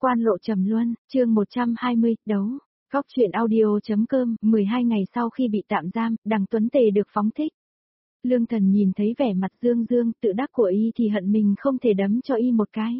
Quan lộ trầm luân, chương 120, đấu. Góc truyện audio.com, 12 ngày sau khi bị tạm giam, Đằng Tuấn Tề được phóng thích. Lương Thần nhìn thấy vẻ mặt dương dương tự đắc của y thì hận mình không thể đấm cho y một cái.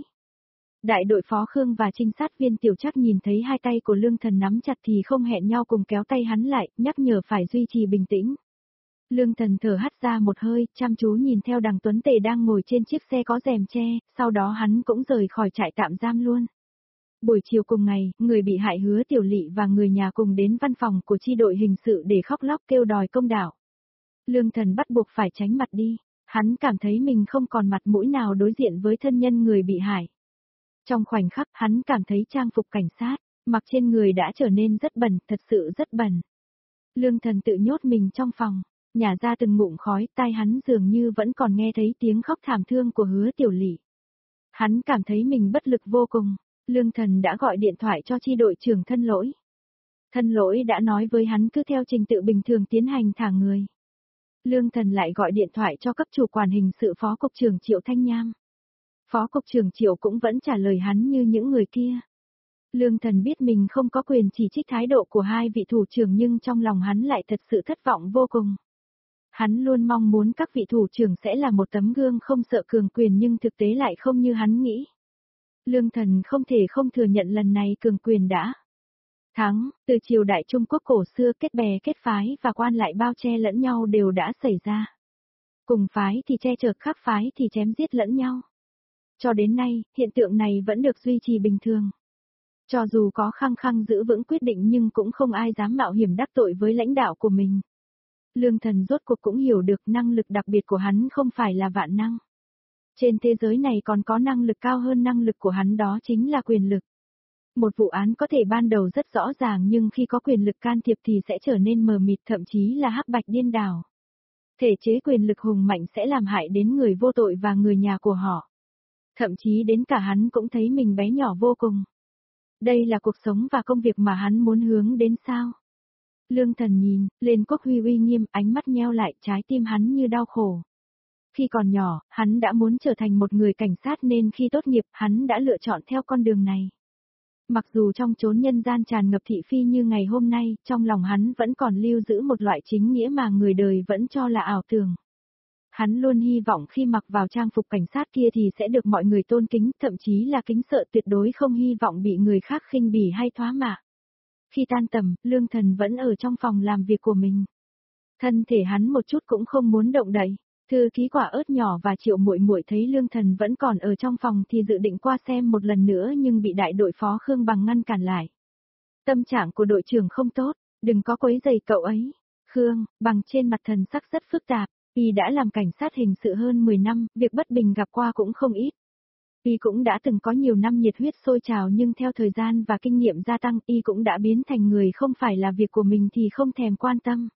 Đại đội phó Khương và trinh sát viên Tiểu Trác nhìn thấy hai tay của Lương Thần nắm chặt thì không hẹn nhau cùng kéo tay hắn lại, nhắc nhở phải duy trì bình tĩnh. Lương Thần thở hắt ra một hơi, chăm chú nhìn theo Đằng Tuấn Tề đang ngồi trên chiếc xe có rèm che, sau đó hắn cũng rời khỏi trại tạm giam luôn. Buổi chiều cùng ngày, người bị hại Hứa Tiểu Lị và người nhà cùng đến văn phòng của chi đội hình sự để khóc lóc kêu đòi công đạo. Lương Thần bắt buộc phải tránh mặt đi, hắn cảm thấy mình không còn mặt mũi nào đối diện với thân nhân người bị hại. Trong khoảnh khắc hắn cảm thấy trang phục cảnh sát, mặc trên người đã trở nên rất bẩn, thật sự rất bẩn. Lương Thần tự nhốt mình trong phòng, nhả ra từng ngụm khói, tai hắn dường như vẫn còn nghe thấy tiếng khóc thảm thương của Hứa Tiểu Lị. Hắn cảm thấy mình bất lực vô cùng. Lương Thần đã gọi điện thoại cho chi đội trưởng Thân Lỗi. Thân Lỗi đã nói với hắn cứ theo trình tự bình thường tiến hành thả người. Lương Thần lại gọi điện thoại cho cấp chủ quản hình sự Phó Cục trưởng Triệu Thanh Nham. Phó Cục trưởng Triệu cũng vẫn trả lời hắn như những người kia. Lương Thần biết mình không có quyền chỉ trích thái độ của hai vị thủ trưởng nhưng trong lòng hắn lại thật sự thất vọng vô cùng. Hắn luôn mong muốn các vị thủ trưởng sẽ là một tấm gương không sợ cường quyền nhưng thực tế lại không như hắn nghĩ. Lương Thần không thể không thừa nhận lần này cường quyền đã thắng, từ triều đại Trung Quốc cổ xưa kết bè kết phái và quan lại bao che lẫn nhau đều đã xảy ra. Cùng phái thì che chở, khác phái thì chém giết lẫn nhau. Cho đến nay, hiện tượng này vẫn được duy trì bình thường. Cho dù có khăng khăng giữ vững quyết định nhưng cũng không ai dám mạo hiểm đắc tội với lãnh đạo của mình. Lương Thần rốt cuộc cũng hiểu được năng lực đặc biệt của hắn không phải là vạn năng. Trên thế giới này còn có năng lực cao hơn năng lực của hắn, đó chính là quyền lực. Một vụ án có thể ban đầu rất rõ ràng nhưng khi có quyền lực can thiệp thì sẽ trở nên mờ mịt, thậm chí là hắc bạch điên đảo. Thể chế quyền lực hùng mạnh sẽ làm hại đến người vô tội và người nhà của họ. Thậm chí đến cả hắn cũng thấy mình bé nhỏ vô cùng. Đây là cuộc sống và công việc mà hắn muốn hướng đến sao? Lương Thần nhìn lên Quốc Huy uy nghiêm, ánh mắt nheo lại, trái tim hắn như đau khổ. Khi còn nhỏ, hắn đã muốn trở thành một người cảnh sát nên khi tốt nghiệp, hắn đã lựa chọn theo con đường này. Mặc dù trong chốn nhân gian tràn ngập thị phi như ngày hôm nay, trong lòng hắn vẫn còn lưu giữ một loại chính nghĩa mà người đời vẫn cho là ảo tưởng. Hắn luôn hy vọng khi mặc vào trang phục cảnh sát kia thì sẽ được mọi người tôn kính, thậm chí là kính sợ, tuyệt đối không hy vọng bị người khác khinh bỉ hay thoá mạ. Khi tan tầm, Lương Thần vẫn ở trong phòng làm việc của mình. Thân thể hắn một chút cũng không muốn động đậy. Thư ký Quả Ớt nhỏ và Triệu Muội Muội thấy Lương Thần vẫn còn ở trong phòng thì dự định qua xem một lần nữa nhưng bị đại đội phó Khương Bằng ngăn cản lại. Tâm trạng của đội trưởng không tốt, đừng có quấy rầy cậu ấy. Khương Bằng trên mặt thần sắc rất phức tạp, y đã làm cảnh sát hình sự hơn 10 năm, việc bất bình gặp qua cũng không ít. Y cũng đã từng có nhiều năm nhiệt huyết sôi trào nhưng theo thời gian và kinh nghiệm gia tăng y cũng đã biến thành người không phải là việc của mình thì không thèm quan tâm.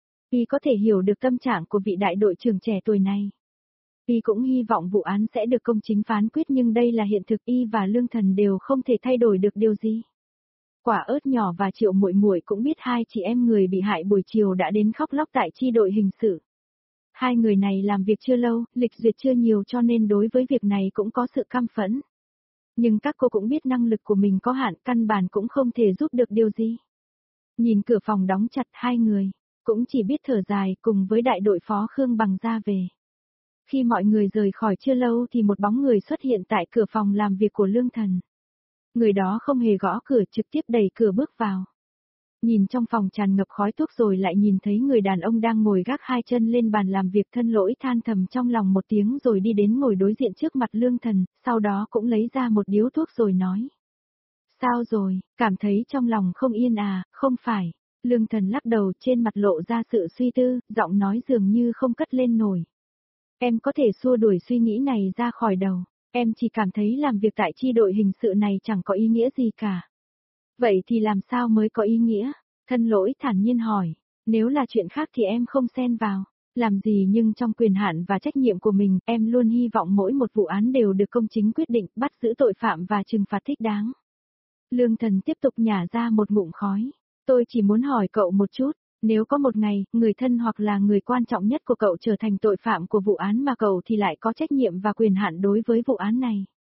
Y có thể hiểu được tâm trạng của vị đại đội trưởng trẻ tuổi này. Y cũng hy vọng vụ án sẽ được công chính phán quyết nhưng đây là hiện thực, y và Lương Thần đều không thể thay đổi được điều gì. Quả Ớt nhỏ và Triệu Muội Muội cũng biết hai chị em người bị hại buổi chiều đã đến khóc lóc tại chi đội hình sự. Hai người này làm việc chưa lâu, lịch duyệt chưa nhiều cho nên đối với việc này cũng có sự căm phẫn. Nhưng các cô cũng biết năng lực của mình có hạn, căn bản cũng không thể giúp được điều gì. Nhìn cửa phòng đóng chặt, hai người cũng chỉ biết thở dài cùng với đại đội phó Khương Bằng ra về. Khi mọi người rời khỏi chưa lâu thì một bóng người xuất hiện tại cửa phòng làm việc của Lương Thần. Người đó không hề gõ cửa, trực tiếp đẩy cửa bước vào. Nhìn trong phòng tràn ngập khói thuốc rồi lại nhìn thấy người đàn ông đang ngồi gác hai chân lên bàn làm việc, Thân Lỗi than thầm trong lòng một tiếng rồi đi đến ngồi đối diện trước mặt Lương Thần, sau đó cũng lấy ra một điếu thuốc rồi nói. Sao rồi, cảm thấy trong lòng không yên à? Không phải. Lương Thần lắc đầu, trên mặt lộ ra sự suy tư, giọng nói dường như không cất lên nổi. Em có thể xua đuổi suy nghĩ này ra khỏi đầu, em chỉ cảm thấy làm việc tại chi đội hình sự này chẳng có ý nghĩa gì cả. Vậy thì làm sao mới có ý nghĩa? Thân Lỗi thản nhiên hỏi, nếu là chuyện khác thì em không xen vào, làm gì nhưng trong quyền hạn và trách nhiệm của mình, em luôn hy vọng mỗi một vụ án đều được công chính quyết định, bắt giữ tội phạm và trừng phạt thích đáng. Lương Thần tiếp tục nhả ra một ngụm khói. Tôi chỉ muốn hỏi cậu một chút, nếu có một ngày, người thân hoặc là người quan trọng nhất của cậu trở thành tội phạm của vụ án mà cậu thì lại có trách nhiệm và quyền hạn đối với vụ án này.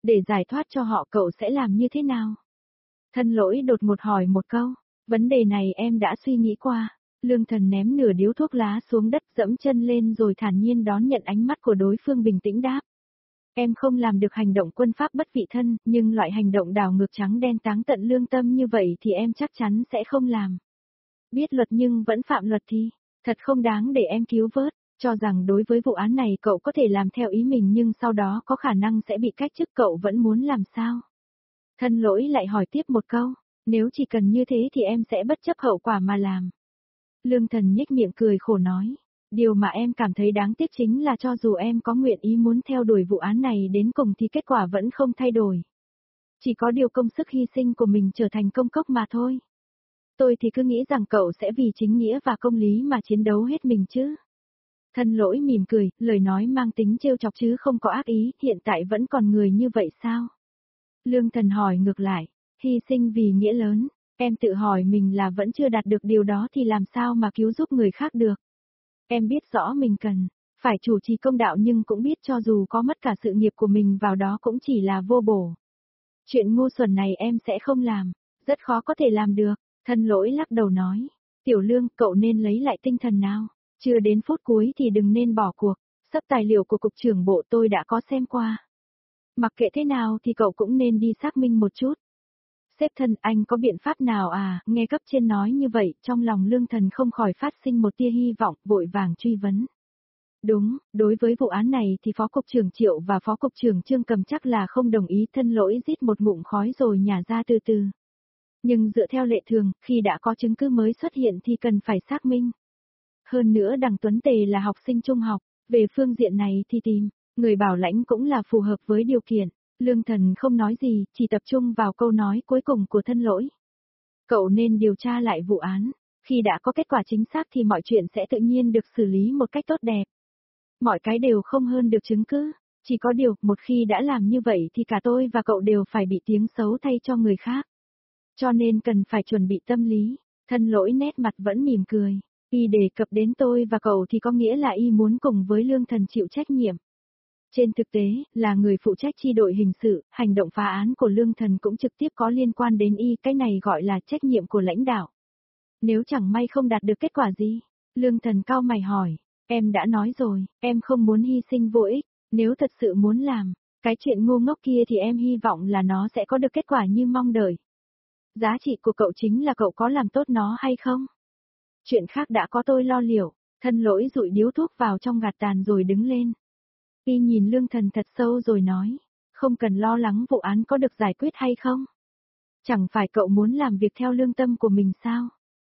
Để giải thoát cho họ cậu sẽ làm như thế nào? Thân lỗi đột ngột hỏi một câu. Vấn đề này em đã suy nghĩ qua. Lương Thần ném nửa điếu thuốc lá xuống đất dẫm chân lên rồi thản nhiên đón nhận ánh mắt của đối phương bình tĩnh đáp. Em không làm được hành động quân pháp bất vị thân, nhưng loại hành động đảo ngược trắng đen táng tận lương tâm như vậy thì em chắc chắn sẽ không làm. Biết luật nhưng vẫn phạm luật thì, thật không đáng để em cứu vớt, cho rằng đối với vụ án này cậu có thể làm theo ý mình nhưng sau đó có khả năng sẽ bị cách chức, cậu vẫn muốn làm sao? Thân lỗi lại hỏi tiếp một câu, nếu chỉ cần như thế thì em sẽ bất chấp hậu quả mà làm. Lương Thần nhếch miệng cười khổ nói, điều mà em cảm thấy đáng tiếc chính là cho dù em có nguyện ý muốn theo đuổi vụ án này đến cùng thì kết quả vẫn không thay đổi. Chỉ có điều công sức hy sinh của mình trở thành công cốc mà thôi. Tôi thì cứ nghĩ rằng cậu sẽ vì chính nghĩa và công lý mà chiến đấu hết mình chứ. Thân lỗi mỉm cười, lời nói mang tính trêu chọc chứ không có ác ý, hiện tại vẫn còn người như vậy sao? Lương Thần hỏi ngược lại, hy sinh vì nghĩa lớn, em tự hỏi mình là vẫn chưa đạt được điều đó thì làm sao mà cứu giúp người khác được. Em biết rõ mình cần, phải chủ trì công đạo nhưng cũng biết cho dù có mất cả sự nghiệp của mình vào đó cũng chỉ là vô bổ. Chuyện ngu xuẩn này em sẽ không làm, rất khó có thể làm được, thân lỗi lắc đầu nói. Tiểu Lương, cậu nên lấy lại tinh thần nào, chưa đến phút cuối thì đừng nên bỏ cuộc, sắp tài liệu của cục trưởng bộ tôi đã có xem qua. Mặc kệ thế nào thì cậu cũng nên đi xác minh một chút. Sếp thân, anh có biện pháp nào à? Nghe cấp trên nói như vậy, trong lòng Lương Thần không khỏi phát sinh một tia hy vọng, vội vàng truy vấn. Đúng, đối với vụ án này thì Phó Cục trưởng Triệu và Phó Cục trưởng Trương Cầm chắc là không đồng ý. Thân lỗi rít một ngụm khói rồi nhả ra từ từ. Nhưng dựa theo lệ thường, khi đã có chứng cứ mới xuất hiện thì cần phải xác minh. Hơn nữa Đằng Tuấn Tề là học sinh trung học, về phương diện này thì tìm người bảo lãnh cũng là phù hợp với điều kiện. Lương Thần không nói gì, chỉ tập trung vào câu nói cuối cùng của thân lỗi. Cậu nên điều tra lại vụ án, khi đã có kết quả chính xác thì mọi chuyện sẽ tự nhiên được xử lý một cách tốt đẹp. Mọi cái đều không hơn được chứng cứ, chỉ có điều, một khi đã làm như vậy thì cả tôi và cậu đều phải bị tiếng xấu thay cho người khác. Cho nên cần phải chuẩn bị tâm lý, thân lỗi nét mặt vẫn mỉm cười. Y đề cập đến tôi và cậu thì có nghĩa là Y muốn cùng với Lương Thần chịu trách nhiệm. Trên thực tế, là người phụ trách chi đội hình sự, hành động phá án của Lương Thần cũng trực tiếp có liên quan đến Y, cái này gọi là trách nhiệm của lãnh đạo. Nếu chẳng may không đạt được kết quả gì, Lương Thần cau mày hỏi, em đã nói rồi, em không muốn hy sinh vô ích, nếu thật sự muốn làm, cái chuyện ngu ngốc kia thì em hy vọng là nó sẽ có được kết quả như mong đợi. Giá trị của cậu chính là cậu có làm tốt nó hay không? Chuyện khác đã có tôi lo liệu, thân lỗi dụi điếu thuốc vào trong gạt tàn rồi đứng lên. Y nhìn Lương Thần thật sâu rồi nói, không cần lo lắng vụ án có được giải quyết hay không. Chẳng phải cậu muốn làm việc theo lương tâm của mình sao?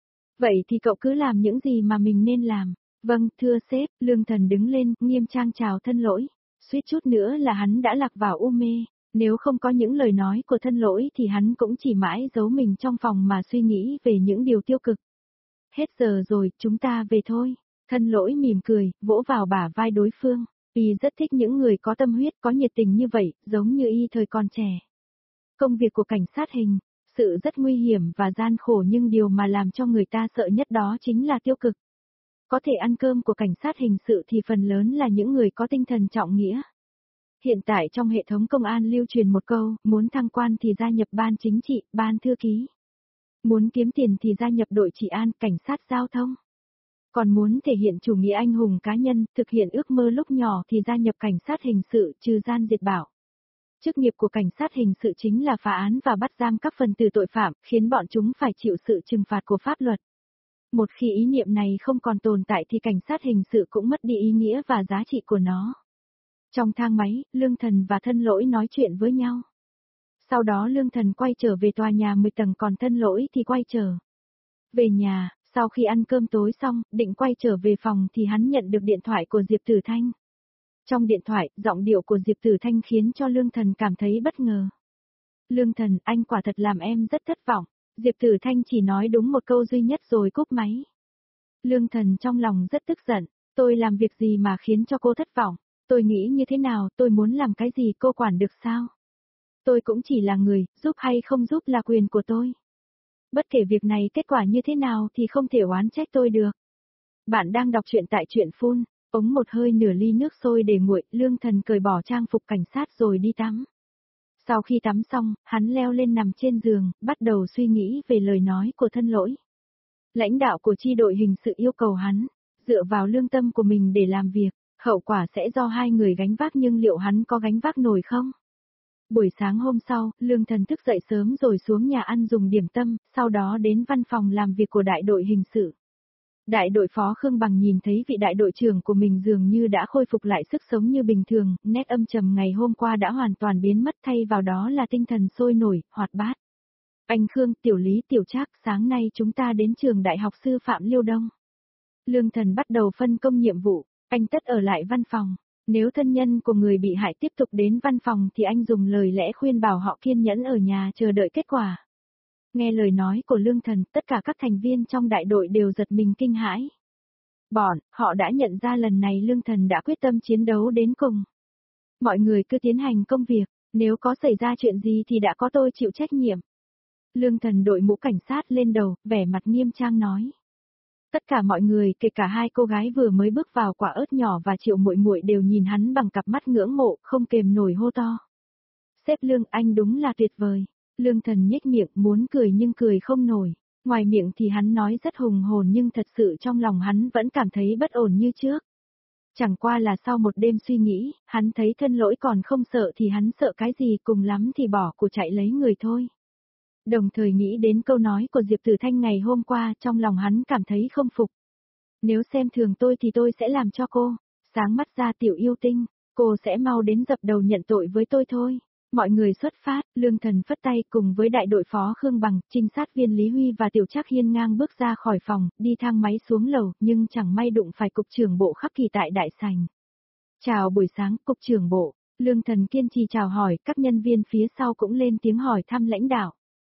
Vậy thì cậu cứ làm những gì mà mình nên làm. Vâng, thưa sếp, Lương Thần đứng lên, nghiêm trang chào thân lỗi. Suýt chút nữa là hắn đã lạc vào u mê. Nếu không có những lời nói của thân lỗi thì hắn cũng chỉ mãi giấu mình trong phòng mà suy nghĩ về những điều tiêu cực. Hết giờ rồi, chúng ta về thôi. Thân lỗi mỉm cười, vỗ vào bả vai đối phương. Y rất thích những người có tâm huyết, có nhiệt tình như vậy, giống như Y thời còn trẻ. Công việc của cảnh sát hình, sự rất nguy hiểm và gian khổ nhưng điều mà làm cho người ta sợ nhất đó chính là tiêu cực. Có thể ăn cơm của cảnh sát hình sự thì phần lớn là những người có tinh thần trọng nghĩa. Hiện tại trong hệ thống công an lưu truyền một câu, muốn thăng quan thì gia nhập ban chính trị, ban thư ký. Muốn kiếm tiền thì gia nhập đội trị an, cảnh sát giao thông. Còn muốn thể hiện chủ nghĩa anh hùng cá nhân, thực hiện ước mơ lúc nhỏ thì gia nhập cảnh sát hình sự, trừ gian diệt bảo. Chức nghiệp của cảnh sát hình sự chính là phá án và bắt giam các phần tử tội phạm, khiến bọn chúng phải chịu sự trừng phạt của pháp luật. Một khi ý niệm này không còn tồn tại thì cảnh sát hình sự cũng mất đi ý nghĩa và giá trị của nó. Trong thang máy, Lương Thần và thân lỗi nói chuyện với nhau. Sau đó Lương Thần quay trở về tòa nhà 10 tầng còn thân lỗi thì quay trở về nhà. Sau khi ăn cơm tối xong, định quay trở về phòng thì hắn nhận được điện thoại của Diệp Tử Thanh. Trong điện thoại, giọng điệu của Diệp Tử Thanh khiến cho Lương Thần cảm thấy bất ngờ. Lương Thần, anh quả thật làm em rất thất vọng. Diệp Tử Thanh chỉ nói đúng một câu duy nhất rồi cúp máy. Lương Thần trong lòng rất tức giận, tôi làm việc gì mà khiến cho cô thất vọng? Tôi nghĩ như thế nào, tôi muốn làm cái gì cô quản được sao? Tôi cũng chỉ là người, giúp hay không giúp là quyền của tôi. Bất kể việc này kết quả như thế nào thì không thể oán trách tôi được. Bạn đang đọc truyện tại truyện phun, uống một hơi nửa ly nước sôi để nguội, Lương Thần cởi bỏ trang phục cảnh sát rồi đi tắm. Sau khi tắm xong, hắn leo lên nằm trên giường, bắt đầu suy nghĩ về lời nói của thân lỗi. Lãnh đạo của chi đội hình sự yêu cầu hắn, dựa vào lương tâm của mình để làm việc, hậu quả sẽ do hai người gánh vác nhưng liệu hắn có gánh vác nổi không? Buổi sáng hôm sau, Lương Thần thức dậy sớm rồi xuống nhà ăn dùng điểm tâm, sau đó đến văn phòng làm việc của đại đội hình sự. Đại đội phó Khương Bằng nhìn thấy vị đại đội trưởng của mình dường như đã khôi phục lại sức sống như bình thường, nét âm trầm ngày hôm qua đã hoàn toàn biến mất thay vào đó là tinh thần sôi nổi, hoạt bát. Anh Khương, Tiểu Lý, Tiểu Trác, sáng nay chúng ta đến trường Đại học Sư phạm Liêu Đông. Lương Thần bắt đầu phân công nhiệm vụ, anh tất ở lại văn phòng. Nếu thân nhân của người bị hại tiếp tục đến văn phòng thì anh dùng lời lẽ khuyên bảo họ kiên nhẫn ở nhà chờ đợi kết quả. Nghe lời nói của Lương Thần, tất cả các thành viên trong đại đội đều giật mình kinh hãi. Họ đã nhận ra lần này Lương Thần đã quyết tâm chiến đấu đến cùng. Mọi người cứ tiến hành công việc, nếu có xảy ra chuyện gì thì đã có tôi chịu trách nhiệm. Lương Thần đội mũ cảnh sát lên đầu, vẻ mặt nghiêm trang nói. Tất cả mọi người, kể cả hai cô gái vừa mới bước vào Quả Ớt Nhỏ và Triệu Muội Muội đều nhìn hắn bằng cặp mắt ngưỡng mộ, không kềm nổi hô to. Sếp Lương, anh đúng là tuyệt vời. Lương Thần nhếch miệng, muốn cười nhưng cười không nổi. Ngoài miệng thì hắn nói rất hùng hồn nhưng thật sự trong lòng hắn vẫn cảm thấy bất ổn như trước. Chẳng qua là sau một đêm suy nghĩ, hắn thấy thân lỗi còn không sợ thì hắn sợ cái gì, cùng lắm thì bỏ cuộc chạy lấy người thôi. Đồng thời nghĩ đến câu nói của Diệp Tử Thanh ngày hôm qua, trong lòng hắn cảm thấy không phục. Nếu xem thường tôi thì tôi sẽ làm cho cô sáng mắt ra, Tiểu yêu tinh, cô sẽ mau đến dập đầu nhận tội với tôi thôi. Mọi người xuất phát, Lương Thần phất tay cùng với đại đội phó Khương Bằng, trinh sát viên Lý Huy và Tiểu Trác hiên ngang bước ra khỏi phòng, đi thang máy xuống lầu, nhưng chẳng may đụng phải cục trưởng bộ Khắc Kỳ tại đại sảnh. Chào buổi sáng, cục trưởng bộ. Lương Thần kiên trì chào hỏi, các nhân viên phía sau cũng lên tiếng hỏi thăm lãnh đạo.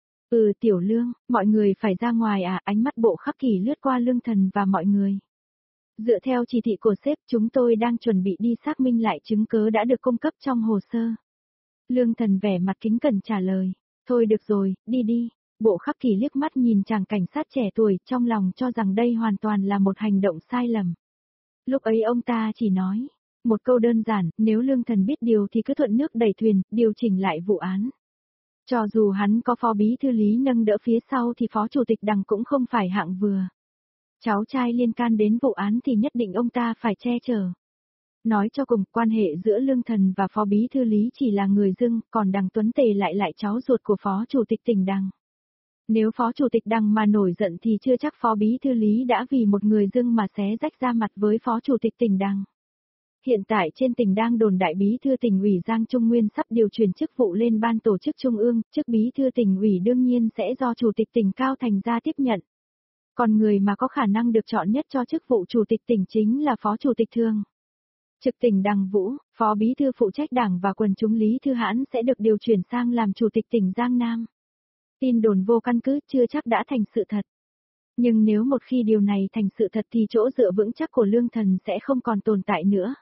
Tiểu Lương, mọi người phải ra ngoài à? Ánh mắt bộ Khắc Kỳ lướt qua Lương Thần và mọi người. Dựa theo chỉ thị của sếp, chúng tôi đang chuẩn bị đi xác minh lại chứng cứ đã được cung cấp trong hồ sơ. Lương Thần vẻ mặt kính cẩn trả lời. Thôi được rồi, đi đi. Bộ Khắc Kỳ liếc mắt nhìn chàng cảnh sát trẻ tuổi, trong lòng cho rằng đây hoàn toàn là một hành động sai lầm. Lúc ấy ông ta chỉ nói một câu đơn giản, nếu Lương Thần biết điều thì cứ thuận nước đẩy thuyền, điều chỉnh lại vụ án. Cho dù hắn có phó bí thư Lý nâng đỡ phía sau thì phó chủ tịch Đằng cũng không phải hạng vừa. Cháu trai liên can đến vụ án thì nhất định ông ta phải che chở. Nói cho cùng, quan hệ giữa Lương Thần và phó bí thư Lý chỉ là người dưng, còn Đằng Tuấn Tề lại cháu ruột của phó chủ tịch tỉnh Đằng. Nếu phó chủ tịch Đằng mà nổi giận thì chưa chắc phó bí thư Lý đã vì một người dưng mà xé rách ra mặt với phó chủ tịch tỉnh Đằng. Hiện tại trên tỉnh đang đồn đại bí thư tỉnh ủy Giang Trung Nguyên sắp điều chuyển chức vụ lên ban tổ chức trung ương, chức bí thư tỉnh ủy đương nhiên sẽ do chủ tịch tỉnh Cao Thành ra tiếp nhận. Còn người mà có khả năng được chọn nhất cho chức vụ chủ tịch tỉnh chính là phó chủ tịch thường trực tỉnh Đằng Vũ, phó bí thư phụ trách đảng và quần chúng Lý Thư Hãn sẽ được điều chuyển sang làm chủ tịch tỉnh Giang Nam. Tin đồn vô căn cứ chưa chắc đã thành sự thật. Nhưng nếu một khi điều này thành sự thật thì chỗ dựa vững chắc của Lương Thần sẽ không còn tồn tại nữa.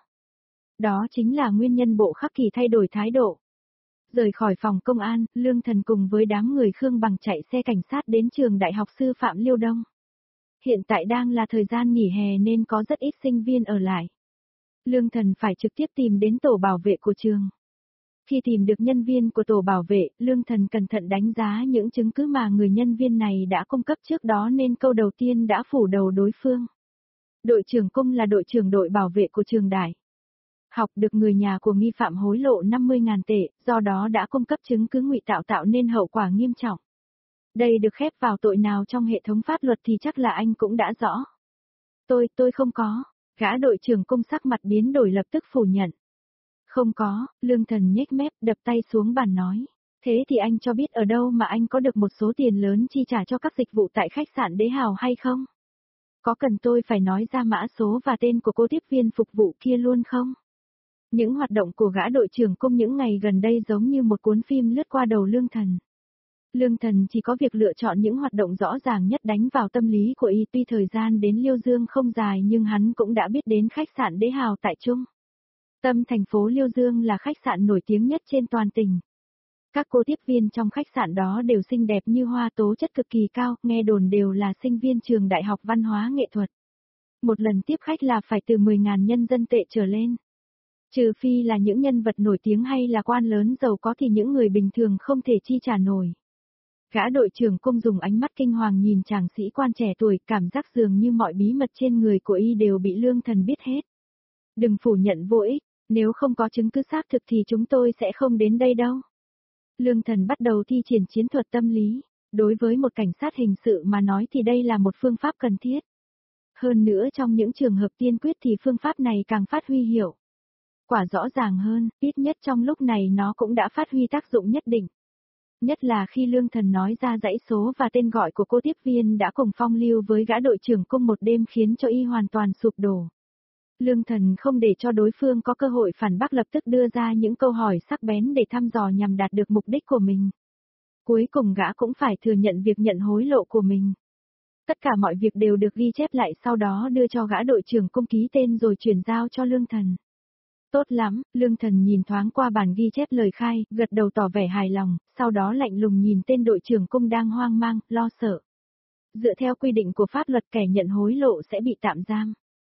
Đó chính là nguyên nhân bộ Khắc Kỳ thay đổi thái độ. Rời khỏi phòng công an, Lương Thần cùng với đám người Khương Bằng chạy xe cảnh sát đến trường Đại học Sư phạm Liêu Đông. Hiện tại đang là thời gian nghỉ hè nên có rất ít sinh viên ở lại. Lương Thần phải trực tiếp tìm đến tổ bảo vệ của trường. Khi tìm được nhân viên của tổ bảo vệ, Lương Thần cẩn thận đánh giá những chứng cứ mà người nhân viên này đã cung cấp trước đó nên câu đầu tiên đã phủ đầu đối phương. Đội trưởng Cung là đội trưởng đội bảo vệ của trường Đại học, được người nhà của nghi phạm hối lộ 50.000 tệ, do đó đã cung cấp chứng cứ ngụy tạo nên hậu quả nghiêm trọng. Đây được khép vào tội nào trong hệ thống pháp luật thì chắc là anh cũng đã rõ. Tôi không có. Gã đội trưởng Cung sắc mặt biến đổi lập tức phủ nhận. Không có, Lương Thần nhếch mép đập tay xuống bàn nói. Thế thì anh cho biết ở đâu mà anh có được một số tiền lớn chi trả cho các dịch vụ tại khách sạn Đế Hào hay không? Có cần tôi phải nói ra mã số và tên của cô tiếp viên phục vụ kia luôn không? Những hoạt động của gã đội trưởng Cung những ngày gần đây giống như một cuốn phim lướt qua đầu Lương Thần. Lương Thần chỉ có việc lựa chọn những hoạt động rõ ràng nhất đánh vào tâm lý của y, tuy thời gian đến Liêu Dương không dài nhưng hắn cũng đã biết đến khách sạn Đế Hào tại Trung tâm thành phố Liêu Dương là khách sạn nổi tiếng nhất trên toàn tỉnh. Các cô tiếp viên trong khách sạn đó đều xinh đẹp như hoa, tố chất cực kỳ cao, nghe đồn đều là sinh viên trường Đại học Văn hóa Nghệ thuật. Một lần tiếp khách là phải từ 10.000 nhân dân tệ trở lên. Trừ phi là những nhân vật nổi tiếng hay là quan lớn giàu có thì những người bình thường không thể chi trả nổi. Gã đội trưởng cung dùng ánh mắt kinh hoàng nhìn chàng sĩ quan trẻ tuổi, cảm giác dường như mọi bí mật trên người của y đều bị Lương Thần biết hết. Đừng phủ nhận vô ích, nếu không có chứng cứ xác thực thì chúng tôi sẽ không đến đây đâu. Lương Thần bắt đầu thi triển chiến thuật tâm lý. Đối với một cảnh sát hình sự mà nói thì đây là một phương pháp cần thiết. Hơn nữa trong những trường hợp tiên quyết thì phương pháp này càng phát huy hiệu quả rõ ràng hơn, ít nhất trong lúc này nó cũng đã phát huy tác dụng nhất định. Nhất là khi Lương Thần nói ra dãy số và tên gọi của cô tiếp viên đã cùng phong lưu với gã đội trưởng cung một đêm khiến cho y hoàn toàn sụp đổ. Lương Thần không để cho đối phương có cơ hội phản bác, lập tức đưa ra những câu hỏi sắc bén để thăm dò nhằm đạt được mục đích của mình. Cuối cùng gã cũng phải thừa nhận việc nhận hối lộ của mình. Tất cả mọi việc đều được ghi chép lại, sau đó đưa cho gã đội trưởng cung ký tên rồi chuyển giao cho Lương Thần. Tốt lắm, Lương Thần nhìn thoáng qua bản ghi chép lời khai, gật đầu tỏ vẻ hài lòng, sau đó lạnh lùng nhìn tên đội trưởng cung đang hoang mang, lo sợ. Dựa theo quy định của pháp luật, kẻ nhận hối lộ sẽ bị tạm giam.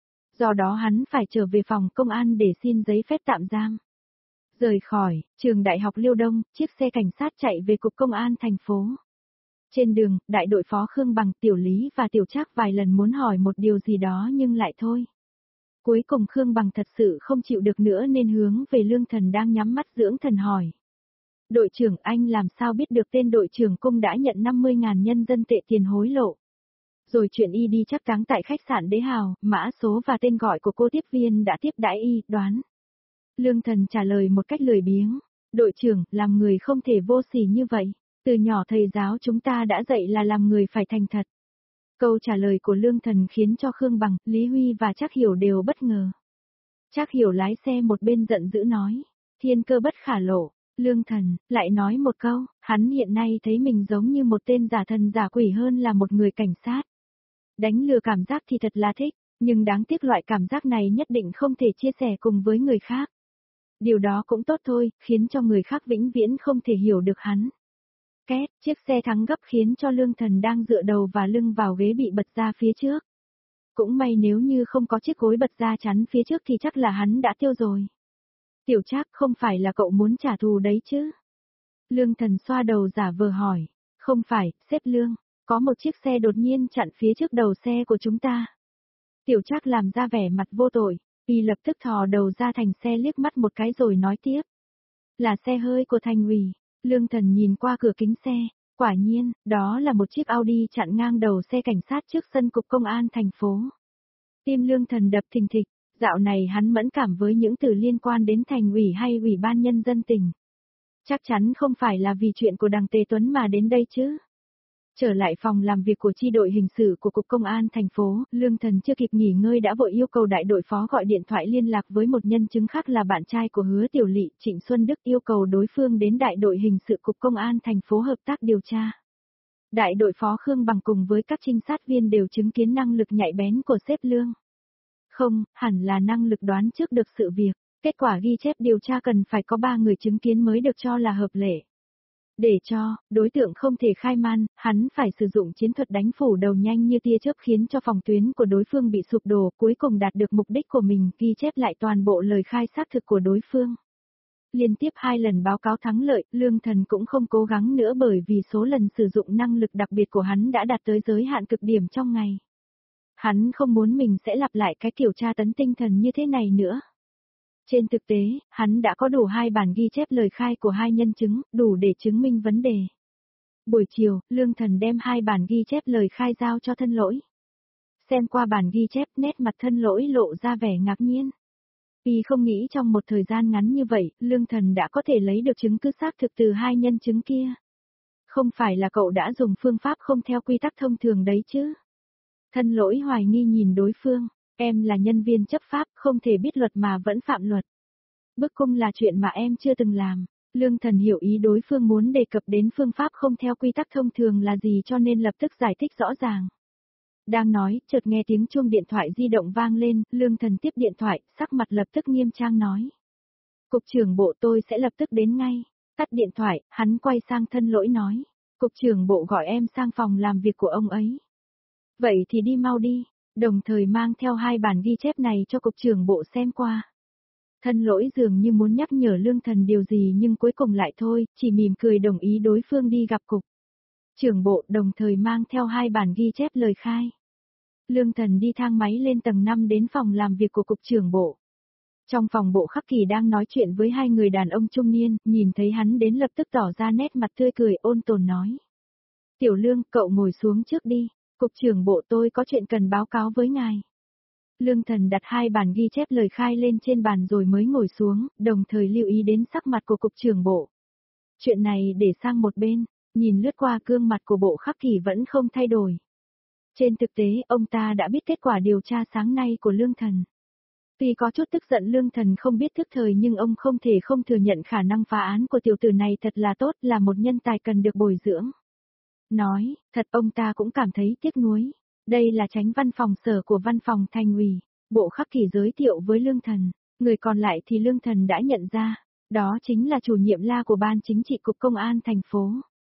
Do đó hắn phải trở về phòng công an để xin giấy phép tạm giam. Rời khỏi trường đại học Liêu Đông, chiếc xe cảnh sát chạy về cục công an thành phố. Trên đường, đại đội phó Khương Bằng, Tiểu Lý và Tiểu Trác vài lần muốn hỏi một điều gì đó nhưng lại thôi. Cuối cùng Khương Bằng thật sự không chịu được nữa nên hướng về Lương Thần đang nhắm mắt dưỡng thần hỏi. Đội trưởng, anh làm sao biết được tên đội trưởng cung đã nhận 50.000 nhân dân tệ tiền hối lộ? Rồi chuyện y đi chắc táng tại khách sạn Đế Hào, mã số và tên gọi của cô tiếp viên đã tiếp đãi y, đoán. Lương Thần trả lời một cách lười biếng. Đội trưởng, làm người không thể vô sỉ như vậy. Từ nhỏ thầy giáo chúng ta đã dạy là làm người phải thành thật. Câu trả lời của Lương Thần khiến cho Khương Bằng, Lý Huy và Trác Hiểu đều bất ngờ. Trác Hiểu lái xe một bên giận dữ nói. Thiên cơ bất khả lộ. Lương Thần lại nói một câu, hắn hiện nay thấy mình giống như một tên giả thần giả quỷ hơn là một người cảnh sát. Đánh lừa cảm giác thì thật là thích, nhưng đáng tiếc loại cảm giác này nhất định không thể chia sẻ cùng với người khác. Điều đó cũng tốt thôi, khiến cho người khác vĩnh viễn không thể hiểu được hắn. Két, chiếc xe thắng gấp khiến cho Lương Thần đang dựa đầu và lưng vào ghế bị bật ra phía trước. Cũng may nếu như không có chiếc gối bật ra chắn phía trước thì chắc là hắn đã tiêu rồi. Tiểu Trác, không phải là cậu muốn trả thù đấy chứ? Lương Thần xoa đầu giả vờ hỏi. Không phải, sếp Lương, có một chiếc xe đột nhiên chặn phía trước đầu xe của chúng ta. Tiểu Trác làm ra vẻ mặt vô tội, y lập tức thò đầu ra thành xe liếc mắt một cái rồi nói tiếp. Là xe hơi của thành ủy. Lương Thần nhìn qua cửa kính xe, quả nhiên, đó là một chiếc Audi chặn ngang đầu xe cảnh sát trước sân cục công an thành phố. Tim Lương Thần đập thình thịch, dạo này hắn mẫn cảm với những từ liên quan đến thành ủy hay ủy ban nhân dân tỉnh. Chắc chắn không phải là vì chuyện của đằng Tề Tuấn mà đến đây chứ. Trở lại phòng làm việc của chi đội hình sự của Cục Công an thành phố, Lương Thần chưa kịp nghỉ ngơi đã vội yêu cầu đại đội phó gọi điện thoại liên lạc với một nhân chứng khác là bạn trai của Hứa Tiểu Lị, Trịnh Xuân Đức, yêu cầu đối phương đến đại đội hình sự Cục Công an thành phố hợp tác điều tra. Đại đội phó Khương Bằng cùng với các trinh sát viên đều chứng kiến năng lực nhạy bén của sếp Lương. Không, hẳn là năng lực đoán trước được sự việc. Kết quả ghi chép điều tra cần phải có 3 người chứng kiến mới được cho là hợp lệ. Để cho đối tượng không thể khai man, hắn phải sử dụng chiến thuật đánh phủ đầu nhanh như tia chớp khiến cho phòng tuyến của đối phương bị sụp đổ, cuối cùng đạt được mục đích của mình, ghi chép lại toàn bộ lời khai xác thực của đối phương. Liên tiếp 2 lần báo cáo thắng lợi, Lương Thần cũng không cố gắng nữa bởi vì số lần sử dụng năng lực đặc biệt của hắn đã đạt tới giới hạn cực điểm trong ngày. Hắn không muốn mình sẽ lặp lại cái kiểu tra tấn tinh thần như thế này nữa. Trên thực tế, hắn đã có đủ 2 bản ghi chép lời khai của 2 nhân chứng, đủ để chứng minh vấn đề. Buổi chiều, Lương Thần đem 2 bản ghi chép lời khai giao cho thân lỗi. Xem qua bản ghi chép, nét mặt thân lỗi lộ ra vẻ ngạc nhiên. Vì không nghĩ trong một thời gian ngắn như vậy, Lương Thần đã có thể lấy được chứng cứ xác thực từ 2 nhân chứng kia. Không phải là cậu đã dùng phương pháp không theo quy tắc thông thường đấy chứ? Thân lỗi hoài nghi nhìn đối phương. Em là nhân viên chấp pháp, không thể biết luật mà vẫn phạm luật. Bức cung là chuyện mà em chưa từng làm. Lương Thần hiểu ý đối phương muốn đề cập đến phương pháp không theo quy tắc thông thường là gì cho nên lập tức giải thích rõ ràng. Đang nói, chợt nghe tiếng chuông điện thoại di động vang lên, Lương Thần tiếp điện thoại, sắc mặt lập tức nghiêm trang nói. Cục trưởng bộ, tôi sẽ lập tức đến ngay. Tắt điện thoại, hắn quay sang thân lỗi nói. Cục trưởng bộ gọi em sang phòng làm việc của ông ấy. Vậy thì đi mau đi. Đồng thời mang theo 2 bản ghi chép này cho cục trưởng bộ xem qua. Thân lỗi dường như muốn nhắc nhở Lương Thần điều gì nhưng cuối cùng lại thôi, chỉ mỉm cười đồng ý đối phương đi gặp cục trưởng bộ, đồng thời mang theo 2 bản ghi chép lời khai. Lương Thần đi thang máy lên tầng 5 đến phòng làm việc của cục trưởng bộ. Trong phòng bộ Khắc Kỳ đang nói chuyện với 2 người đàn ông trung niên, nhìn thấy hắn đến lập tức tỏ ra nét mặt tươi cười ôn tồn nói. Tiểu Lương, cậu ngồi xuống trước đi, cục trưởng bộ tôi có chuyện cần báo cáo với ngài. Lương Thần đặt 2 bản ghi chép lời khai lên trên bàn rồi mới ngồi xuống, đồng thời lưu ý đến sắc mặt của cục trưởng bộ. Chuyện này để sang một bên, nhìn lướt qua gương mặt của bộ Khắc Kỳ vẫn không thay đổi. Trên thực tế, ông ta đã biết kết quả điều tra sáng nay của Lương Thần. Tuy có chút tức giận Lương Thần không biết thức thời nhưng ông không thể không thừa nhận khả năng phá án của tiểu tử này thật là tốt, là một nhân tài cần được bồi dưỡng. Nói, thật ông ta cũng cảm thấy tiếc nuối. Đây là Chánh văn phòng sở của văn phòng thành ủy. Bộ Khắc Kỳ giới thiệu với Lương Thần. Người còn lại thì Lương Thần đã nhận ra. Đó chính là chủ nhiệm La của Ban Chính trị Cục Công an thành phố.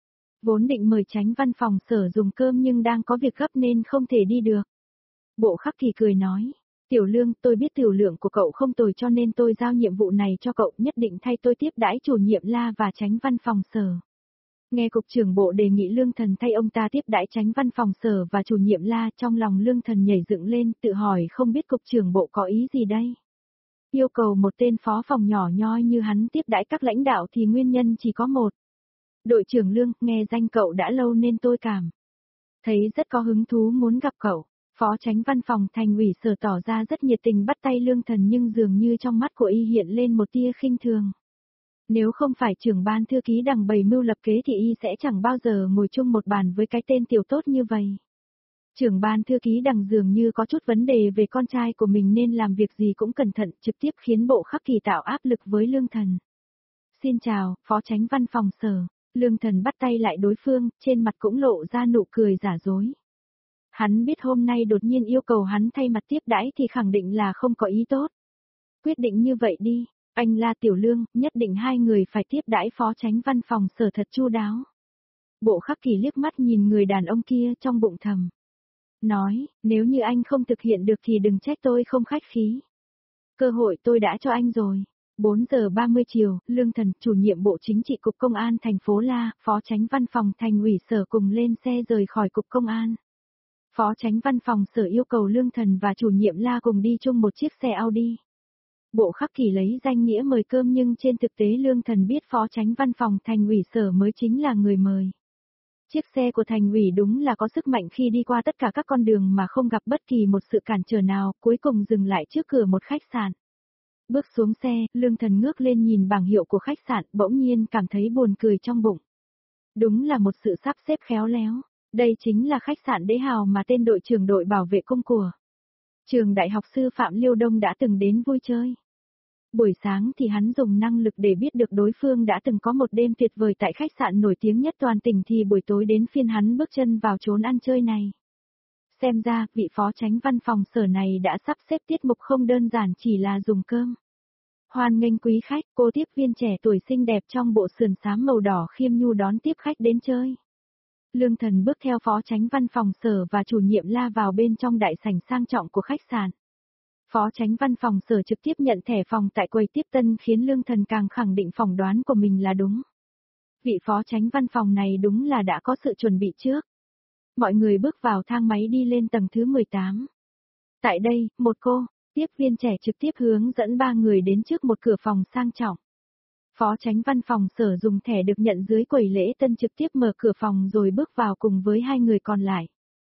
Vốn định mời Chánh văn phòng sở dùng cơm nhưng đang có việc gấp nên không thể đi được. Bộ Khắc Kỳ cười nói. Tiểu Lương, tôi biết tiểu lượng của cậu không tồi cho nên tôi giao nhiệm vụ này cho cậu, nhất định thay tôi tiếp đãi chủ nhiệm La và Chánh văn phòng sở. Nghe cục trưởng bộ đề nghị Lương Thần thay ông ta tiếp đãi Chánh văn phòng sở và chủ nhiệm La, trong lòng Lương Thần nhảy dựng lên, tự hỏi không biết cục trưởng bộ có ý gì đây. Yêu cầu một tên phó phòng nhỏ nhoi như hắn tiếp đãi các lãnh đạo thì nguyên nhân chỉ có một. Đội trưởng Lương, nghe danh cậu đã lâu nên tôi cảm thấy rất có hứng thú muốn gặp cậu. Phó Chánh văn phòng thành ủy sở tỏ ra rất nhiệt tình bắt tay Lương Thần nhưng dường như trong mắt của y hiện lên một tia khinh thường. Nếu không phải trưởng ban thư ký Đằng bày mưu lập kế thì y sẽ chẳng bao giờ ngồi chung một bàn với cái tên tiểu tốt như vậy. Trưởng ban thư ký Đằng dường như có chút vấn đề về con trai của mình nên làm việc gì cũng cẩn thận, trực tiếp khiến bộ Khắc Kỳ tạo áp lực với Lương Thần. Xin chào, Phó Chánh văn phòng sở. Lương Thần bắt tay lại đối phương, trên mặt cũng lộ ra nụ cười giả dối. Hắn biết hôm nay đột nhiên yêu cầu hắn thay mặt tiếp đãi thì khẳng định là không có ý tốt. Quyết định như vậy đi, anh La Tiểu Lương, nhất định 2 người phải tiếp đãi Phó Chánh văn phòng sở thật chu đáo. Bộ Khắc Kỳ liếc mắt nhìn người đàn ông kia trong bụng thầm. Nói, nếu như anh không thực hiện được thì đừng trách tôi không khách khí. Cơ hội tôi đã cho anh rồi. 4 giờ 30 chiều, Lương Thần, chủ nhiệm bộ chính trị Cục Công an thành phố La, Phó Chánh văn phòng thành ủy sở cùng lên xe rời khỏi Cục Công an. Phó Chánh văn phòng sở yêu cầu Lương Thần và chủ nhiệm La cùng đi chung một chiếc xe Audi. Bộ Khắc Kỳ lấy danh nghĩa mời cơm nhưng trên thực tế Lương Thần biết Phó Chánh văn phòng thành ủy sở mới chính là người mời. Chiếc xe của thành ủy đúng là có sức mạnh khi đi qua tất cả các con đường mà không gặp bất kỳ một sự cản trở nào, cuối cùng dừng lại trước cửa một khách sạn. Bước xuống xe, Lương Thần ngước lên nhìn bảng hiệu của khách sạn, bỗng nhiên cảm thấy buồn cười trong bụng. Đúng là một sự sắp xếp khéo léo. Đây chính là khách sạn Đế Hào mà tên đội trưởng đội bảo vệ cung của trường đại học sư phạm Liêu Đông đã từng đến vui chơi. Buổi sáng thì hắn dùng năng lực để biết được đối phương đã từng có một đêm tuyệt vời tại khách sạn nổi tiếng nhất toàn tỉnh thì buổi tối đến phiên hắn bước chân vào chốn ăn chơi này. Xem ra, vị Phó Chánh văn phòng sở này đã sắp xếp tiết mục không đơn giản chỉ là dùng cơm. Hoan nghênh quý khách, cô tiếp viên trẻ tuổi xinh đẹp trong bộ sườn xám màu đỏ khiêm nhu đón tiếp khách đến chơi. Lương Thần bước theo Phó Chánh văn phòng sở và chủ nhiệm La vào bên trong đại sảnh sang trọng của khách sạn. Phó Chánh văn phòng sở trực tiếp nhận thẻ phòng tại quầy tiếp tân khiến Lương Thần càng khẳng định phỏng đoán của mình là đúng. Vị Phó Chánh văn phòng này đúng là đã có sự chuẩn bị trước. Mọi người bước vào thang máy đi lên tầng thứ 18. Tại đây, một cô tiếp viên trẻ trực tiếp hướng dẫn 3 người đến trước một cửa phòng sang trọng. Phó Chánh văn phòng sở dùng thẻ được nhận dưới quầy lễ tân trực tiếp mở cửa phòng rồi bước vào cùng với 2 người còn lại.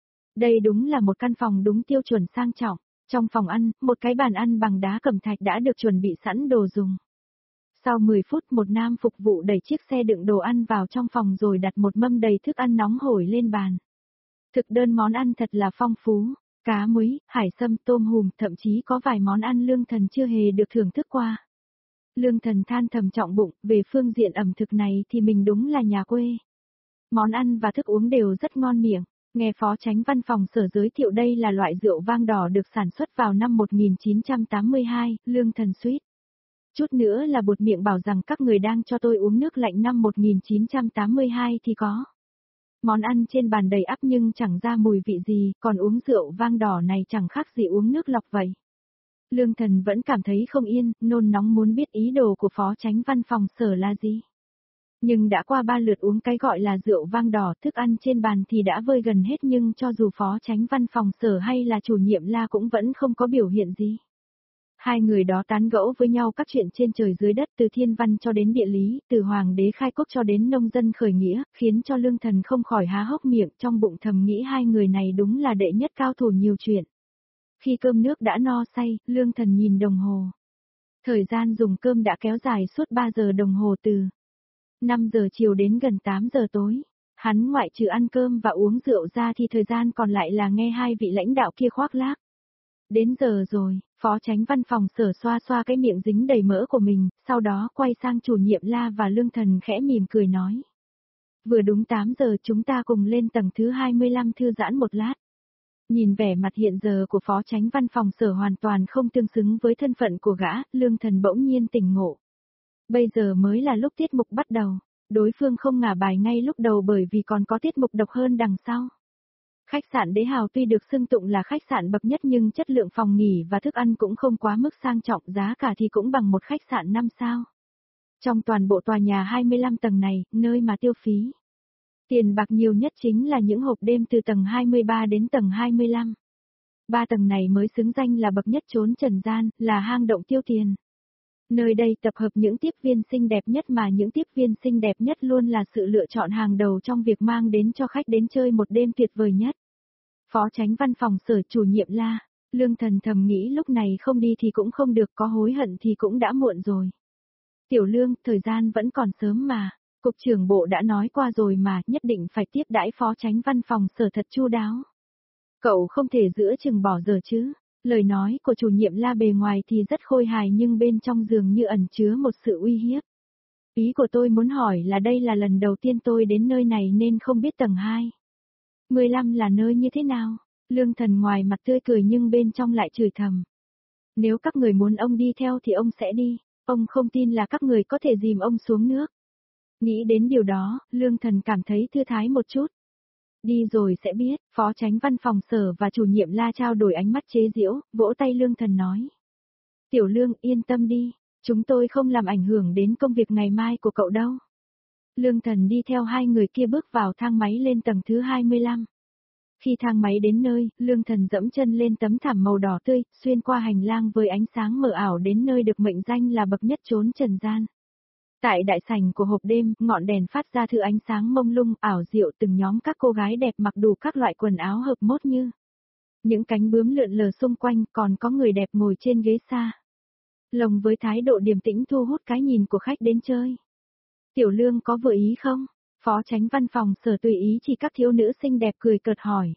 Đây đúng là một căn phòng đúng tiêu chuẩn sang trọng. Trong phòng ăn, một cái bàn ăn bằng đá cẩm thạch đã được chuẩn bị sẵn đồ dùng. Sau 10 phút một nam phục vụ đẩy chiếc xe đựng đồ ăn vào trong phòng rồi đặt một mâm đầy thức ăn nóng hổi lên bàn. Thực đơn món ăn thật là phong phú, cá muối, hải sâm, tôm hùm, thậm chí có vài món ăn Lương Thần chưa hề được thưởng thức qua. Lương Thần than thầm trọng bụng, về phương diện ẩm thực này thì mình đúng là nhà quê. Món ăn và thức uống đều rất ngon miệng. Nghe Phó Chánh văn phòng sở giới thiệu đây là loại rượu vang đỏ được sản xuất vào năm 1982, Lương Thần suýt chút nữa là buột miệng bảo rằng các người đang cho tôi uống nước lạnh năm 1982 thì có. Món ăn trên bàn đầy ắp nhưng chẳng ra mùi vị gì, còn uống rượu vang đỏ này chẳng khác gì uống nước lọc vậy. Lương Thần vẫn cảm thấy không yên, nôn nóng muốn biết ý đồ của phó chánh văn phòng Sở là gì. Nhưng đã qua 3 lượt uống cái gọi là rượu vang đỏ, thức ăn trên bàn thì đã vơi gần hết, nhưng cho dù phó chánh văn phòng Sở hay là chủ nhiệm La cũng vẫn không có biểu hiện gì. Hai người đó tán gẫu với nhau các chuyện trên trời dưới đất, từ thiên văn cho đến địa lý, từ hoàng đế khai quốc cho đến nông dân khởi nghĩa, khiến cho Lương Thần không khỏi há hốc miệng, trong bụng thầm nghĩ hai người này đúng là đệ nhất cao thủ nhiều chuyện. Khi cơm nước đã no say, Lương Thần nhìn đồng hồ. Thời gian dùng cơm đã kéo dài suốt 3 giờ đồng hồ, từ 5 giờ chiều đến gần 8 giờ tối. Hắn ngoại trừ ăn cơm và uống rượu ra thì thời gian còn lại là nghe hai vị lãnh đạo kia khoác lác. Đến giờ rồi, phó chánh văn phòng Sở xoa xoa cái miệng dính đầy mỡ của mình, sau đó quay sang chủ nhiệm La và Lương Thần khẽ mỉm cười nói. Vừa đúng 8 giờ chúng ta cùng lên tầng thứ 25 thư giãn một lát. Nhìn vẻ mặt hiện giờ của phó chánh văn phòng Sở hoàn toàn không tương xứng với thân phận của gã, Lương Thần bỗng nhiên tỉnh ngộ. Bây giờ mới là lúc tiết mục bắt đầu, đối phương không ngả bài ngay lúc đầu bởi vì còn có tiết mục độc hơn đằng sau. Khách sạn Đế Hào tuy được xưng tụng là khách sạn bậc nhất nhưng chất lượng phòng nghỉ và thức ăn cũng không quá mức sang trọng, giá cả thì cũng bằng một khách sạn 5 sao. Trong toàn bộ tòa nhà 25 tầng này, nơi mà tiêu phí tiền bạc nhiều nhất chính là những hộp đêm từ tầng 23 đến tầng 25. 3 tầng này mới xứng danh là bậc nhất chốn trần gian, là hang động tiêu tiền. Nơi đây tập hợp những tiếp viên xinh đẹp nhất mà những tiếp viên xinh đẹp nhất luôn là sự lựa chọn hàng đầu trong việc mang đến cho khách đến chơi một đêm tuyệt vời nhất. Phó chánh văn phòng Sở chủ nhiệm La, Lương Thần thầm nghĩ lúc này không đi thì cũng không được, có hối hận thì cũng đã muộn rồi. Tiểu Lương, thời gian vẫn còn sớm mà, cục trưởng bộ đã nói qua rồi mà, nhất định phải tiếp đãi phó chánh văn phòng Sở thật chu đáo. Cậu không thể giữa chừng bỏ giờ chứ. Lời nói của chủ nhiệm La bề ngoài thì rất khôi hài nhưng bên trong dường như ẩn chứa một sự uy hiếp. Ý của tôi muốn hỏi là đây là lần đầu tiên tôi đến nơi này nên không biết tầng 2. 15 là nơi như thế nào? Lương Thần ngoài mặt tươi cười nhưng bên trong lại chửi thầm. Nếu các người muốn ông đi theo thì ông sẽ đi, ông không tin là các người có thể dìm ông xuống nước. Nghĩ đến điều đó, Lương Thần cảm thấy thư thái một chút. Đi rồi sẽ biết, phó chánh văn phòng Sở và chủ nhiệm La trao đổi ánh mắt chế giễu, vỗ tay Lương Thần nói. Tiểu Lương yên tâm đi, chúng tôi không làm ảnh hưởng đến công việc ngày mai của cậu đâu. Lương Thần đi theo hai người kia bước vào thang máy lên tầng thứ 25. Khi thang máy đến nơi, Lương Thần dẫm chân lên tấm thảm màu đỏ tươi, xuyên qua hành lang với ánh sáng mờ ảo đến nơi được mệnh danh là bậc nhất chốn trần gian. Tại đại sảnh của hộp đêm, ngọn đèn phát ra thứ ánh sáng mông lung, ảo diệu, từng nhóm các cô gái đẹp mặc đủ các loại quần áo hợp mốt như những cánh bướm lượn lờ xung quanh, còn có người đẹp ngồi trên ghế xa. Lồng với thái độ điềm tĩnh thu hút cái nhìn của khách đến chơi. Tiểu Lương có vừa ý không? Phó chánh văn phòng Sở tùy ý chỉ các thiếu nữ xinh đẹp cười cợt hỏi.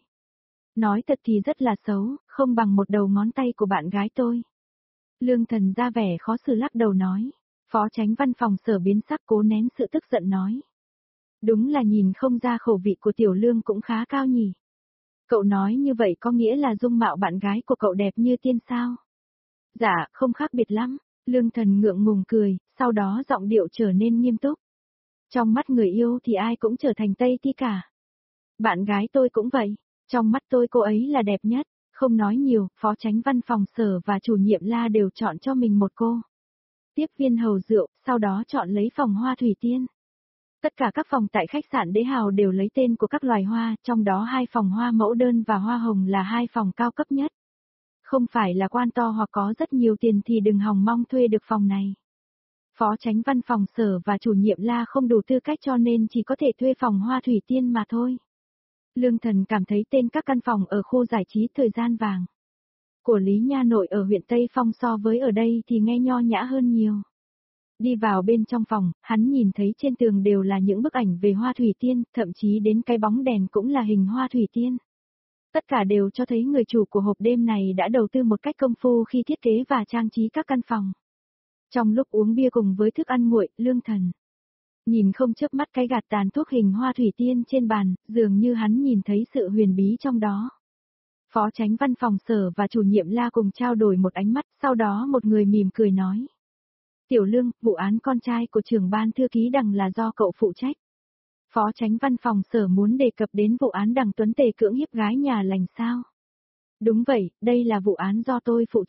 Nói thật thì rất là xấu, không bằng một đầu ngón tay của bạn gái tôi. Lương Thần ra vẻ khó xử lắc đầu nói. Phó chánh văn phòng Sở biến sắc cố nén sự tức giận nói. Đúng là nhìn không ra khẩu vị của Tiểu Lương cũng khá cao nhỉ. Cậu nói như vậy có nghĩa là dung mạo bạn gái của cậu đẹp như tiên sao? Dạ, không khác biệt lắm. Lương Thần ngượng ngùng cười, sau đó giọng điệu trở nên nghiêm túc. Trong mắt người yêu thì ai cũng trở thành Tây Thi cả. Bạn gái tôi cũng vậy, trong mắt tôi cô ấy là đẹp nhất. Không nói nhiều, phó chánh văn phòng Sở và chủ nhiệm La đều chọn cho mình một cô tiếp viên hầu rượu, sau đó chọn lấy phòng hoa thủy tiên. Tất cả các phòng tại khách sạn Đế Hào đều lấy tên của các loài hoa, trong đó 2 phòng hoa mẫu đơn và hoa hồng là 2 phòng cao cấp nhất. Không phải là quan to hoặc có rất nhiều tiền thì đừng hòng mong thuê được phòng này. Phó chánh văn phòng Sở và chủ nhiệm La không đủ tư cách cho nên chỉ có thể thuê phòng hoa thủy tiên mà thôi. Lương Thần cảm thấy tên các căn phòng ở khu giải trí thời gian vàng của Lý Nha Nội ở huyện Tây Phong so với ở đây thì nghe nho nhã hơn nhiều. Đi vào bên trong phòng, hắn nhìn thấy trên tường đều là những bức ảnh về hoa thủy tiên, thậm chí đến cái bóng đèn cũng là hình hoa thủy tiên. Tất cả đều cho thấy người chủ của hộp đêm này đã đầu tư một cách công phu khi thiết kế và trang trí các căn phòng. Trong lúc uống bia cùng với thức ăn nguội, Lương Thần nhìn không chớp mắt cái gạt tàn thuốc hình hoa thủy tiên trên bàn, dường như hắn nhìn thấy sự huyền bí trong đó. Phó chánh văn phòng Sở và chủ nhiệm La cùng trao đổi một ánh mắt, sau đó một người mỉm cười nói. Tiểu Lương, vụ án con trai của trưởng ban thư ký Đằng là do cậu phụ trách. Phó chánh văn phòng Sở muốn đề cập đến vụ án Đằng Tuấn Tề cưỡng hiếp gái nhà lành sao? Đúng vậy, đây là vụ án do tôi phụ trách.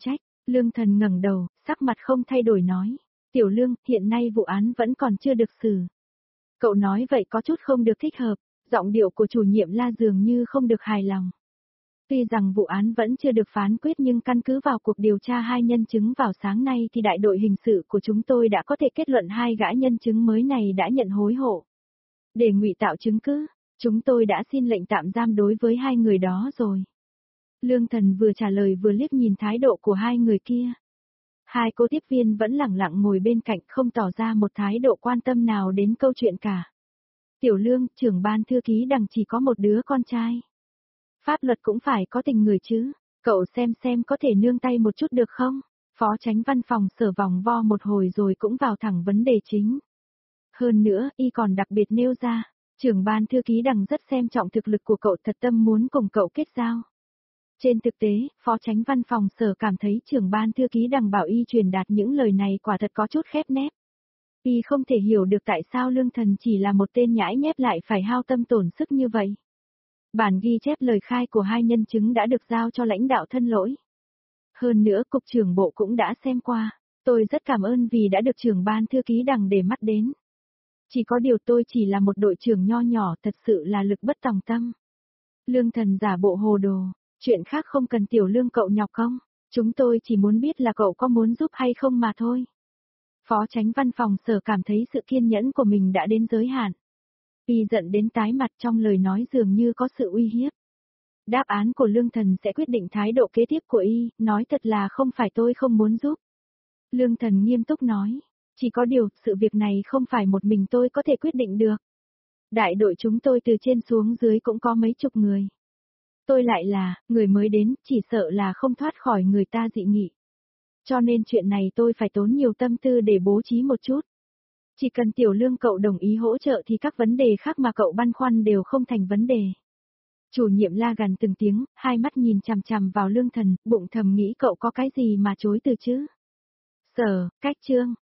Lương Thần ngẩng đầu, sắc mặt không thay đổi nói. Tiểu Lương, hiện nay vụ án vẫn còn chưa được xử. Cậu nói vậy có chút không được thích hợp, giọng điệu của chủ nhiệm La dường như không được hài lòng. Tuy rằng vụ án vẫn chưa được phán quyết nhưng căn cứ vào cuộc điều tra hai nhân chứng vào sáng nay thì đại đội hình sự của chúng tôi đã có thể kết luận hai gã nhân chứng mới này đã nhận hối hộ. Để ngụy tạo chứng cứ, chúng tôi đã xin lệnh tạm giam đối với hai người đó rồi. Lương Thần vừa trả lời vừa liếc nhìn thái độ của hai người kia. Hai cô tiếp viên vẫn lặng lặng ngồi bên cạnh không tỏ ra một thái độ quan tâm nào đến câu chuyện cả. Tiểu Lương, trưởng ban thư ký Đằng chỉ có một đứa con trai. Pháp luật cũng phải có tình người chứ, cậu xem có thể nương tay một chút được không? Phó Chánh Văn phòng Sở vòng vo một hồi rồi cũng vào thẳng vấn đề chính. Hơn nữa, y còn đặc biệt nêu ra, trưởng ban thư ký Đằng rất xem trọng thực lực của cậu, thật tâm muốn cùng cậu kết giao. Trên thực tế, Phó Chánh Văn phòng Sở cảm thấy trưởng ban thư ký Đằng bảo y truyền đạt những lời này quả thật có chút khép nép. Y không thể hiểu được tại sao Lương Thần chỉ là một tên nhãi nhép lại phải hao tâm tổn sức như vậy. Bản ghi chép lời khai của hai nhân chứng đã được giao cho lãnh đạo thân lỗi. Hơn nữa cục trưởng bộ cũng đã xem qua, tôi rất cảm ơn vì đã được trưởng ban thư ký Đằng để mắt đến. Chỉ có điều tôi chỉ là một đội trưởng nho nhỏ, thật sự là lực bất tòng tâm. Lương Thần giả bộ hồ đồ, chuyện khác không cần Tiểu Lương cậu nhọc không, chúng tôi chỉ muốn biết là cậu có muốn giúp hay không mà thôi. Phó Chánh Văn phòng Sở cảm thấy sự kiên nhẫn của mình đã đến giới hạn. Y giận đến tái mặt, trong lời nói dường như có sự uy hiếp. Đáp án của Lương Thần sẽ quyết định thái độ kế tiếp của y, nói thật là không phải tôi không muốn giúp. Lương Thần nghiêm túc nói, chỉ có điều, sự việc này không phải một mình tôi có thể quyết định được. Đại đội chúng tôi từ trên xuống dưới cũng có mấy chục người. Tôi lại là, người mới đến, chỉ sợ là không thoát khỏi người ta dị nghị. Cho nên chuyện này tôi phải tốn nhiều tâm tư để bố trí một chút. Chỉ cần Tiểu Lương cậu đồng ý hỗ trợ thì các vấn đề khác mà cậu băn khoăn đều không thành vấn đề. Chủ nhiệm la gằn từng tiếng, hai mắt nhìn chằm chằm vào Lương Thần, bụng thầm nghĩ cậu có cái gì mà chối từ chứ. Sở, cách trương.